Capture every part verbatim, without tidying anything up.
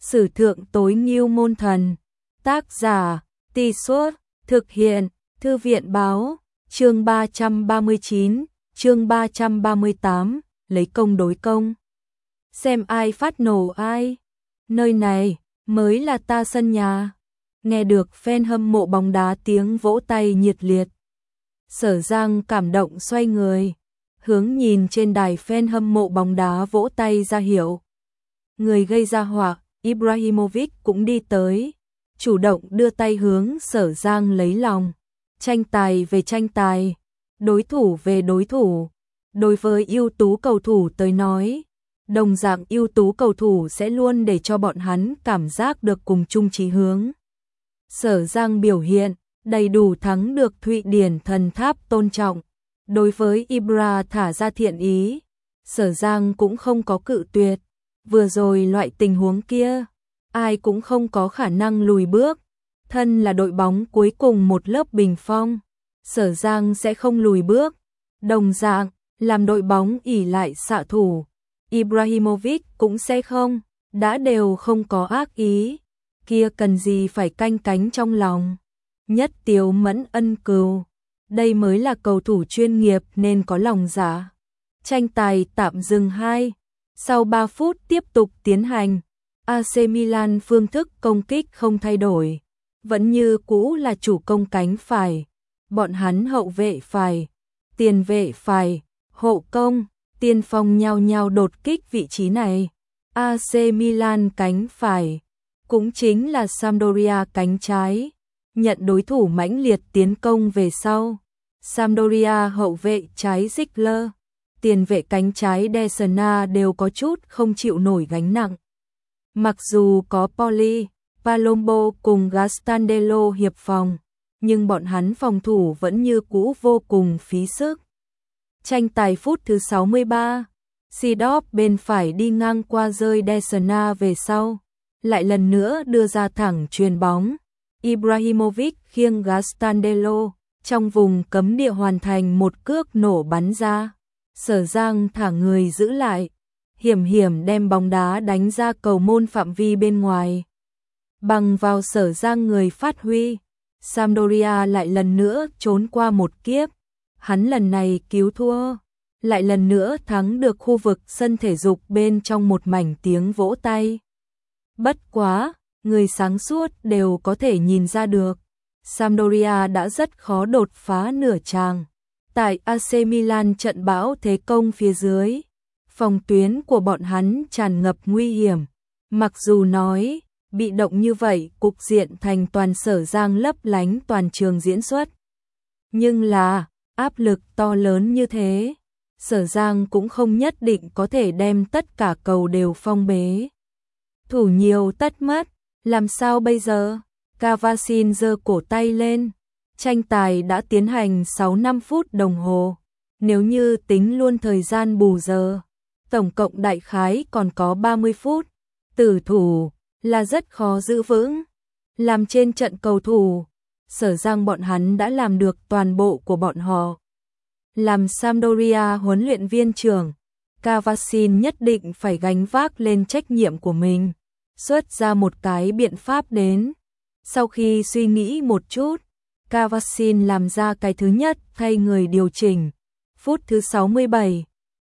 Sử thượng tối ngưu môn thần. Tác giả, Tì Suốt, thực hiện, Thư viện báo, chương ba trăm ba mươi chín, chương ba trăm ba mươi tám, lấy công đối công. Xem ai phát nổ ai. Nơi này, mới là ta sân nhà. Nghe được fan hâm mộ bóng đá tiếng vỗ tay nhiệt liệt. Sở Giang cảm động xoay người, hướng nhìn trên đài fan hâm mộ bóng đá vỗ tay ra hiệu. Người gây ra họa, Ibrahimovic cũng đi tới, chủ động đưa tay hướng Sở Giang lấy lòng. Tranh tài về tranh tài, đối thủ về đối thủ. Đối với ưu tú cầu thủ tới nói, đồng dạng ưu tú cầu thủ sẽ luôn để cho bọn hắn cảm giác được cùng chung chí hướng. Sở Giang biểu hiện đầy đủ thắng được Thụy Điển thần tháp tôn trọng. Đối với Ibra thả ra thiện ý, Sở Giang cũng không có cự tuyệt. Vừa rồi loại tình huống kia, ai cũng không có khả năng lùi bước. Thân là đội bóng cuối cùng một lớp bình phong, Sở Giang sẽ không lùi bước. Đồng dạng, làm đội bóng ỷ lại xạ thủ, Ibrahimovic cũng sẽ không, đã đều không có ác ý, kia cần gì phải canh cánh trong lòng. Nhất Tiếu Mẫn ân cừu, đây mới là cầu thủ chuyên nghiệp nên có lòng dạ. Tranh tài tạm dừng hai, sau ba phút tiếp tục tiến hành. a xê Milan phương thức công kích không thay đổi, vẫn như cũ là chủ công cánh phải, bọn hắn hậu vệ phải, tiền vệ phải, hộ công, tiên phong nhau nhau đột kích vị trí này. a xê Milan cánh phải, cũng chính là Sampdoria cánh trái, nhận đối thủ mãnh liệt tiến công về sau. Sampdoria hậu vệ trái Ziegler, tiền vệ cánh trái Desna đều có chút không chịu nổi gánh nặng. Mặc dù có Poli, Palombo cùng Gastandello hiệp phòng, nhưng bọn hắn phòng thủ vẫn như cũ vô cùng phí sức. Tranh tài phút thứ sáu mươi ba, Seedorf bên phải đi ngang qua rơi Desna về sau, lại lần nữa đưa ra thẳng chuyền bóng. Ibrahimovic khiêng Gastandello, trong vùng cấm địa hoàn thành một cước nổ bắn ra. Sở Giang thả người giữ lại, hiểm hiểm đem bóng đá đánh ra cầu môn phạm vi bên ngoài. Bằng vào Sở Giang người phát huy, Sampdoria lại lần nữa trốn qua một kiếp. Hắn lần này cứu thua, lại lần nữa thắng được khu vực sân thể dục bên trong một mảnh tiếng vỗ tay. Bất quá, người sáng suốt đều có thể nhìn ra được, Sampdoria đã rất khó đột phá nửa tràng. Tại a xê Milan trận bão thế công phía dưới, phòng tuyến của bọn hắn tràn ngập nguy hiểm. Mặc dù nói, bị động như vậy cục diện thành toàn Sở Giang lấp lánh toàn trường diễn xuất. Nhưng là, áp lực to lớn như thế, Sở Giang cũng không nhất định có thể đem tất cả cầu đều phong bế. Thủ nhiều tất mất, làm sao bây giờ? Cavasin giơ cổ tay lên. Tranh tài đã tiến hành sáu năm phút đồng hồ. Nếu như tính luôn thời gian bù giờ, tổng cộng đại khái còn có ba mươi phút. Tử thủ là rất khó giữ vững. Làm trên trận cầu thủ, Sở Giang bọn hắn đã làm được toàn bộ của bọn họ. Làm Sampdoria huấn luyện viên trưởng, Cavasin nhất định phải gánh vác lên trách nhiệm của mình, xuất ra một cái biện pháp đến. Sau khi suy nghĩ một chút, Cavasin làm ra cái thứ nhất thay người điều chỉnh. Phút thứ sáu mươi bảy,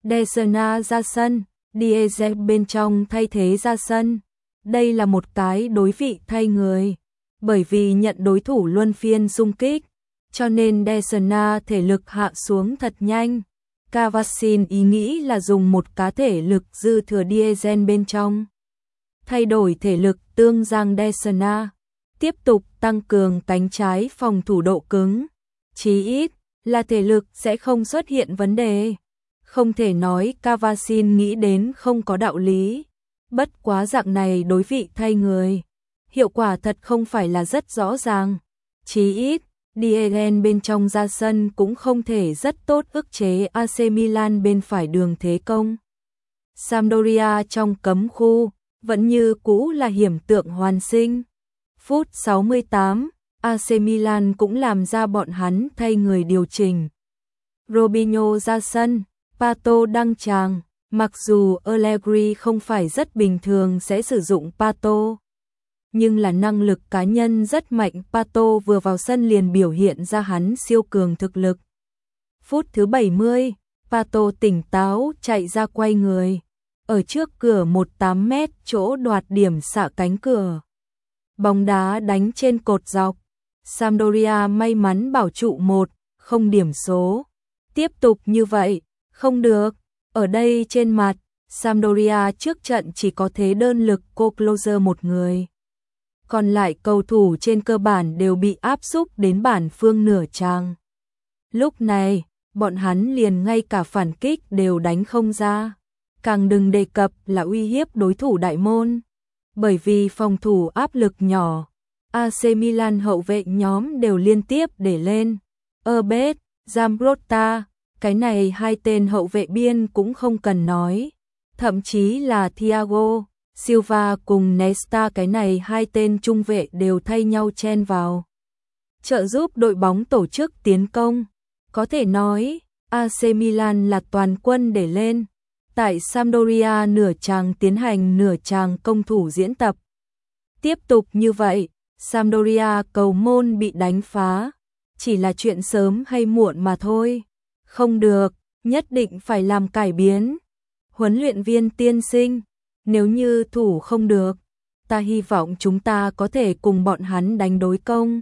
Desna ra sân, Dieze bên trong thay thế ra sân. Đây là một cái đối vị thay người, bởi vì nhận đối thủ luân phiên xung kích, cho nên Desna thể lực hạ xuống thật nhanh. Cavasin ý nghĩ là dùng một cá thể lực dư thừa Dieze bên trong, thay đổi thể lực tương giang Desna, tiếp tục tăng cường cánh trái phòng thủ độ cứng. Chí ít là thể lực sẽ không xuất hiện vấn đề. Không thể nói Cavasin nghĩ đến không có đạo lý. Bất quá dạng này đối vị thay người, hiệu quả thật không phải là rất rõ ràng. Chí ít, Diegen bên trong ra sân cũng không thể rất tốt ức chế a xê Milan bên phải đường thế công. Sampdoria trong cấm khu, vẫn như cũ là hiểm tượng hoàn sinh. Phút sáu mươi tám, a xê Milan cũng làm ra bọn hắn thay người điều chỉnh. Robinho ra sân, Pato đăng tràng, Mặc dù Allegri không phải rất bình thường sẽ sử dụng Pato, nhưng là năng lực cá nhân rất mạnh. Pato vừa vào sân liền biểu hiện ra hắn siêu cường thực lực. Phút thứ bảy mươi, Pato tỉnh táo chạy ra quay người, ở trước cửa mười tám mét chỗ đoạt điểm xạ cánh cửa. Bóng đá đánh trên cột dọc. Sampdoria may mắn bảo trụ một không điểm số. Tiếp tục như vậy, không được. Ở đây trên mặt, Sampdoria trước trận chỉ có thế đơn lực cô closer một người. Còn lại cầu thủ trên cơ bản đều bị áp xúc đến bản phương nửa trang. Lúc này, bọn hắn liền ngay cả phản kích đều đánh không ra. Càng đừng đề cập là uy hiếp đối thủ đại môn. Bởi vì phòng thủ áp lực nhỏ, a xê Milan hậu vệ nhóm đều liên tiếp để lên. Erbet, Zambrotta, cái này hai tên hậu vệ biên cũng không cần nói. Thậm chí là Thiago Silva cùng Nesta, cái này hai tên trung vệ đều thay nhau chen vào, trợ giúp đội bóng tổ chức tiến công. Có thể nói, a xê Milan là toàn quân để lên. Tại Sampdoria nửa chàng tiến hành nửa chàng công thủ diễn tập. Tiếp tục như vậy, Sampdoria cầu môn bị đánh phá. Chỉ là chuyện sớm hay muộn mà thôi. Không được, nhất định phải làm cải biến. Huấn luyện viên tiên sinh, nếu như thủ không được, ta hy vọng chúng ta có thể cùng bọn hắn đánh đối công.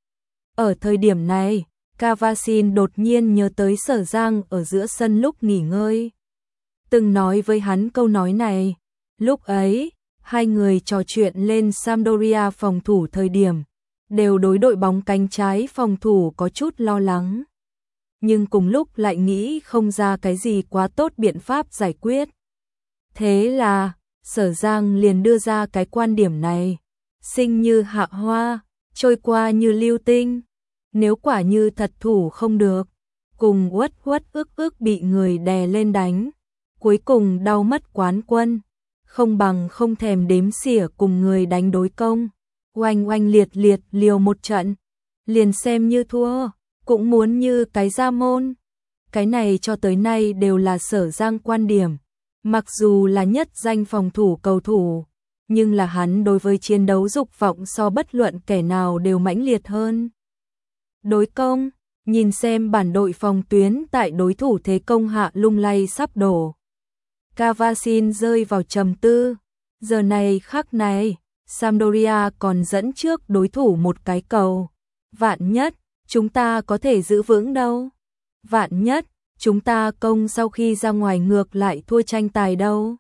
Ở thời điểm này, Cavasin đột nhiên nhớ tới Sở Giang ở giữa sân lúc nghỉ ngơi. Từng nói với hắn câu nói này. Lúc ấy, hai người trò chuyện lên Sampdoria phòng thủ thời điểm, đều đối đội bóng cánh trái phòng thủ có chút lo lắng. Nhưng cùng lúc lại nghĩ không ra cái gì quá tốt biện pháp giải quyết. Thế là, Sở Giang liền đưa ra cái quan điểm này. Sinh như hạ hoa, trôi qua như lưu tinh. Nếu quả như thật thủ không được, cùng uất uất ức ức bị người đè lên đánh, cuối cùng đau mất quán quân, không bằng không thèm đếm xỉa cùng người đánh đối công, oanh oanh liệt liệt liều một trận, liền xem như thua, cũng muốn như cái ra môn. Cái này cho tới nay đều là Sở Giang quan điểm, mặc dù là nhất danh phòng thủ cầu thủ, nhưng là hắn đối với chiến đấu dục vọng so bất luận kẻ nào đều mãnh liệt hơn. Đối công, nhìn xem bản đội phòng tuyến tại đối thủ thế công hạ lung lay sắp đổ. Cavasin rơi vào trầm tư. Giờ này khắc này, Sampdoria còn dẫn trước đối thủ một cái cầu. Vạn nhất, chúng ta có thể giữ vững đâu. Vạn nhất, chúng ta công sau khi ra ngoài ngược lại thua tranh tài đâu.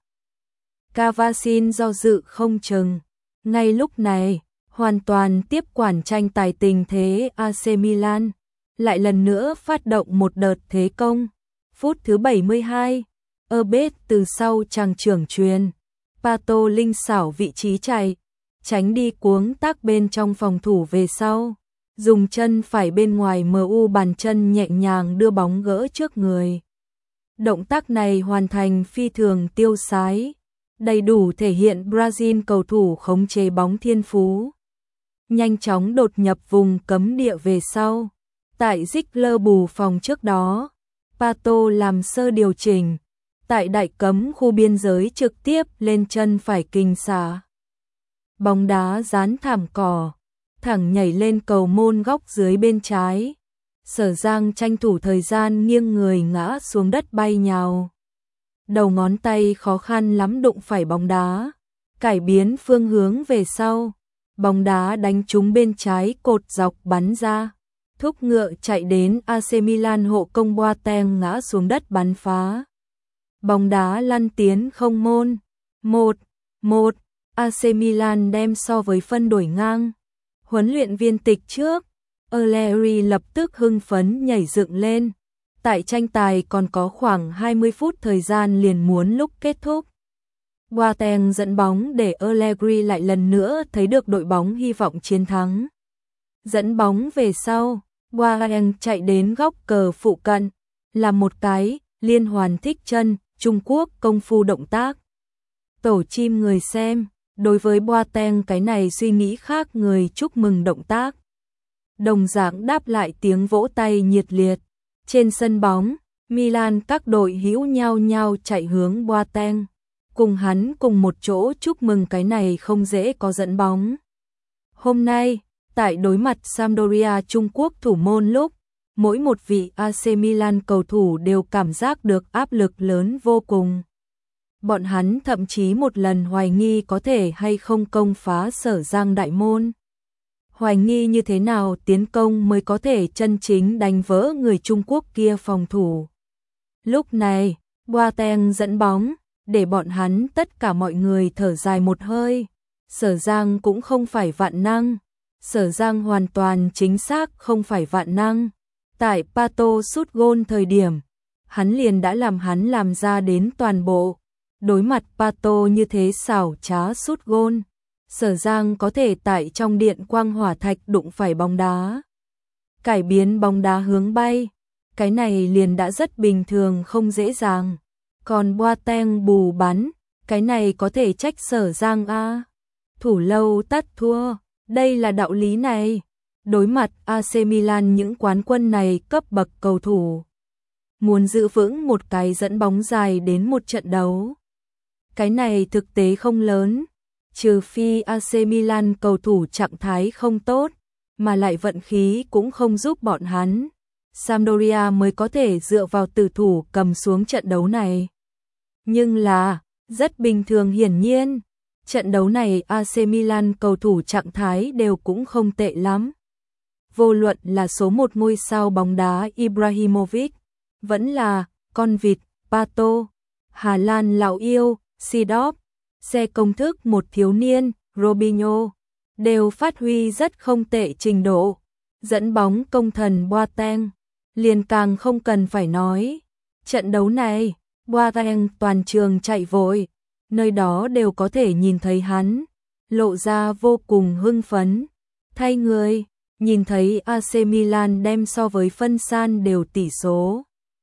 Cavasin do dự không chừng. Ngay lúc này, hoàn toàn tiếp quản tranh tài tình thế a xê Milan, lại lần nữa phát động một đợt thế công. Phút thứ bảy mươi hai, Erbet từ sau chàng trưởng truyền, Pato linh xảo vị trí chạy, tránh đi cuống tác bên trong phòng thủ về sau, dùng chân phải bên ngoài em u bàn chân nhẹ nhàng đưa bóng gỡ trước người. Động tác này hoàn thành phi thường tiêu sái, đầy đủ thể hiện Brazil cầu thủ khống chế bóng thiên phú. Nhanh chóng đột nhập vùng cấm địa về sau. Tại Ziegler bù phòng trước đó, Pato làm sơ điều chỉnh, tại đại cấm khu biên giới trực tiếp lên chân phải kình xả. Bóng đá dán thảm cỏ, thẳng nhảy lên cầu môn góc dưới bên trái. Sở Giang tranh thủ thời gian nghiêng người ngã xuống đất bay nhào. Đầu ngón tay khó khăn lắm đụng phải bóng đá, cải biến phương hướng về sau. Bóng đá đánh trúng bên trái cột dọc bắn ra. Thúc ngựa chạy đến a xê Milan hộ công Boateng ngã xuống đất bắn phá. Bóng đá lăn tiến không môn. một một, a xê Milan đem so với phân đổi ngang. Huấn luyện viên tịch trước, Allegri lập tức hưng phấn nhảy dựng lên. Tại tranh tài còn có khoảng hai mươi phút thời gian liền muốn lúc kết thúc. Boateng dẫn bóng để Allegri lại lần nữa thấy được đội bóng hy vọng chiến thắng. Dẫn bóng về sau, Boateng chạy đến góc cờ phụ cận, làm một cái liên hoàn thích chân, Trung Quốc công phu động tác. Tổ chim người xem, đối với Boateng cái này suy nghĩ khác người chúc mừng động tác. Đồng dạng đáp lại tiếng vỗ tay nhiệt liệt. Trên sân bóng, Milan các đội hữu nhau nhau chạy hướng Boateng, cùng hắn cùng một chỗ chúc mừng cái này không dễ có dẫn bóng. Hôm nay, tại đối mặt Sampdoria Trung Quốc thủ môn lúc, mỗi một vị a xê Milan cầu thủ đều cảm giác được áp lực lớn vô cùng. Bọn hắn thậm chí một lần hoài nghi có thể hay không công phá Sở Giang đại môn. Hoài nghi như thế nào tiến công mới có thể chân chính đánh vỡ người Trung Quốc kia phòng thủ. Lúc này, Boateng dẫn bóng, để bọn hắn tất cả mọi người thở dài một hơi. Sở Giang cũng không phải vạn năng. Sở Giang hoàn toàn chính xác không phải vạn năng. Tại Pato sút gôn thời điểm, hắn liền đã làm hắn làm ra đến toàn bộ. Đối mặt Pato như thế xảo trá sút gôn, Sở Giang có thể tại trong điện quang hỏa thạch đụng phải bóng đá, cải biến bóng đá hướng bay, cái này liền đã rất bình thường không dễ dàng. Còn Boateng bù bắn, cái này có thể trách Sở Giang a. Thủ lâu tắt thua, đây là đạo lý này. Đối mặt a xê Milan những quán quân này cấp bậc cầu thủ, muốn giữ vững một cái dẫn bóng dài đến một trận đấu, cái này thực tế không lớn, trừ phi a xê Milan cầu thủ trạng thái không tốt, mà lại vận khí cũng không giúp bọn hắn. Sampdoria mới có thể dựa vào tử thủ cầm xuống trận đấu này. Nhưng là, rất bình thường hiển nhiên, trận đấu này a xê Milan cầu thủ trạng thái đều cũng không tệ lắm. Vô luận là số một ngôi sao bóng đá Ibrahimovic, vẫn là con vịt Pato, Hà Lan lão yêu Seedorf, xe công thức một thiếu niên Robinho, đều phát huy rất không tệ trình độ. Dẫn bóng công thần Boateng, liền càng không cần phải nói. Trận đấu này, Boateng toàn trường chạy vội, nơi đó đều có thể nhìn thấy hắn, lộ ra vô cùng hưng phấn. Thay người, nhìn thấy a xê Milan đem so với phân san đều tỷ số.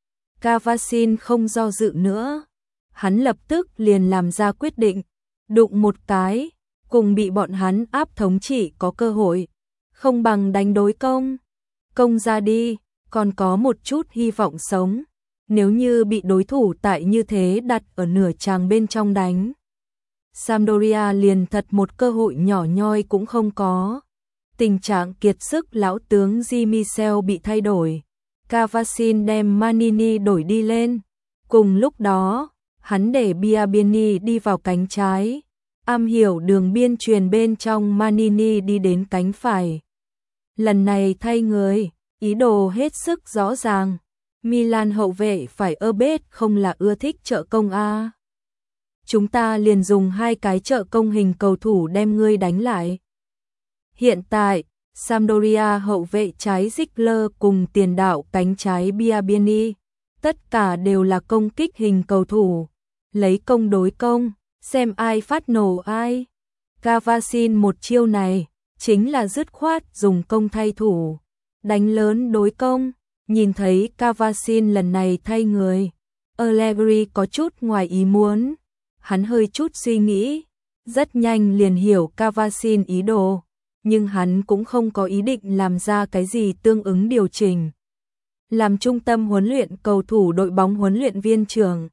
Cavasin không do dự nữa, hắn lập tức liền làm ra quyết định, đụng một cái, cùng bị bọn hắn áp thống trị có cơ hội, không bằng đánh đối công. Công ra đi, còn có một chút hy vọng sống, nếu như bị đối thủ tại như thế đặt ở nửa tràng bên trong đánh. Sampdoria liền thật một cơ hội nhỏ nhoi cũng không có. Tình trạng kiệt sức lão tướng Di Michel bị thay đổi, Cavasin đem Manini đổi đi lên. Cùng lúc đó, hắn để Biabiany đi vào cánh trái, am hiểu đường biên truyền bên trong Manini đi đến cánh phải. Lần này thay người, ý đồ hết sức rõ ràng. Milan hậu vệ phải ơ bết không là ưa thích trợ công a. Chúng ta liền dùng hai cái trợ công hình cầu thủ đem ngươi đánh lại. Hiện tại, Sampdoria hậu vệ trái Ziegler cùng tiền đạo cánh trái Biabiany, tất cả đều là công kích hình cầu thủ, lấy công đối công, xem ai phát nổ ai. Cavasin một chiêu này, chính là dứt khoát dùng công thay thủ, đánh lớn đối công. Nhìn thấy Cavasin lần này thay người, Allegri có chút ngoài ý muốn, hắn hơi chút suy nghĩ, rất nhanh liền hiểu Cavasin ý đồ, nhưng hắn cũng không có ý định làm ra cái gì tương ứng điều chỉnh. Làm trung tâm huấn luyện cầu thủ đội bóng huấn luyện viên trưởng,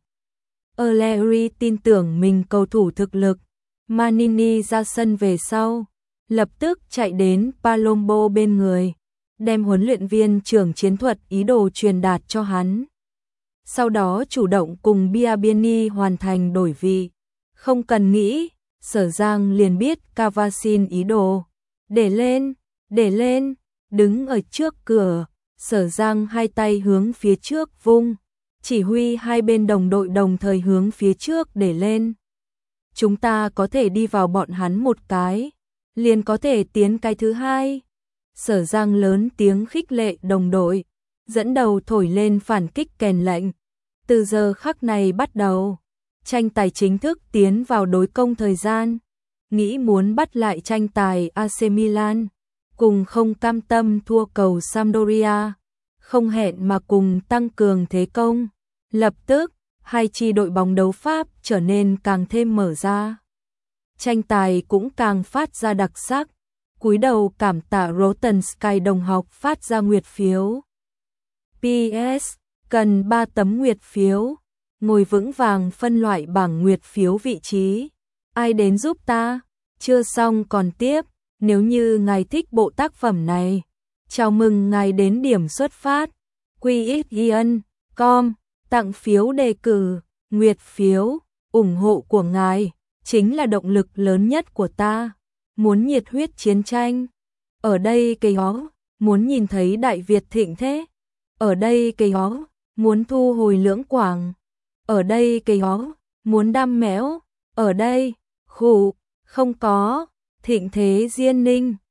Allegri tin tưởng mình cầu thủ thực lực. Manini ra sân về sau, lập tức chạy đến Palombo bên người, đem huấn luyện viên trưởng chiến thuật ý đồ truyền đạt cho hắn. Sau đó chủ động cùng Biabiany hoàn thành đổi vị. Không cần nghĩ, Sở Giang liền biết Cavasin ý đồ. Để lên, để lên, đứng ở trước cửa, Sở Giang hai tay hướng phía trước vung, chỉ huy hai bên đồng đội đồng thời hướng phía trước để lên. Chúng ta có thể đi vào bọn hắn một cái, liền có thể tiến cái thứ hai. Sở Giang lớn tiếng khích lệ đồng đội, dẫn đầu thổi lên phản kích kèn lệnh. Từ giờ khắc này bắt đầu, tranh tài chính thức tiến vào đối công thời gian. Nghĩ muốn bắt lại tranh tài a xê Milan, cùng không cam tâm thua cầu Sampdoria, không hẹn mà cùng tăng cường thế công. Lập tức, hai chi đội bóng đấu Pháp trở nên càng thêm mở ra. Tranh tài cũng càng phát ra đặc sắc. Cúi đầu cảm tạ Rotten Sky đồng học phát ra nguyệt phiếu. pê ét cần ba tấm nguyệt phiếu, ngồi vững vàng phân loại bảng nguyệt phiếu vị trí. Ai đến giúp ta? Chưa xong còn tiếp, nếu như ngài thích bộ tác phẩm này, chào mừng ngài đến điểm xuất phát quy ích giê chấm com, tặng phiếu đề cử, nguyệt phiếu, ủng hộ của ngài chính là động lực lớn nhất của ta. Muốn nhiệt huyết chiến tranh? Ở đây cây ó, muốn nhìn thấy Đại Việt thịnh thế? Ở đây cây ó, muốn thu hồi Lưỡng Quảng? Ở đây cây ó, muốn đam mẽo? Ở đây, khủ, không có, thịnh thế Diên Ninh.